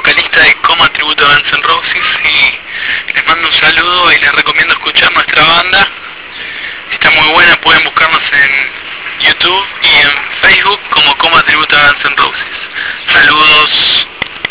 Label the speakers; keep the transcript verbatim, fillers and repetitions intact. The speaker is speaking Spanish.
Speaker 1: vocalista de Coma Tributo a Guns N' Roses, y les mando un saludo y les recomiendo escuchar nuestra banda. Está muy buena, pueden buscarnos en YouTube y en Facebook como Coma Tributo a Guns N' Roses. Saludos.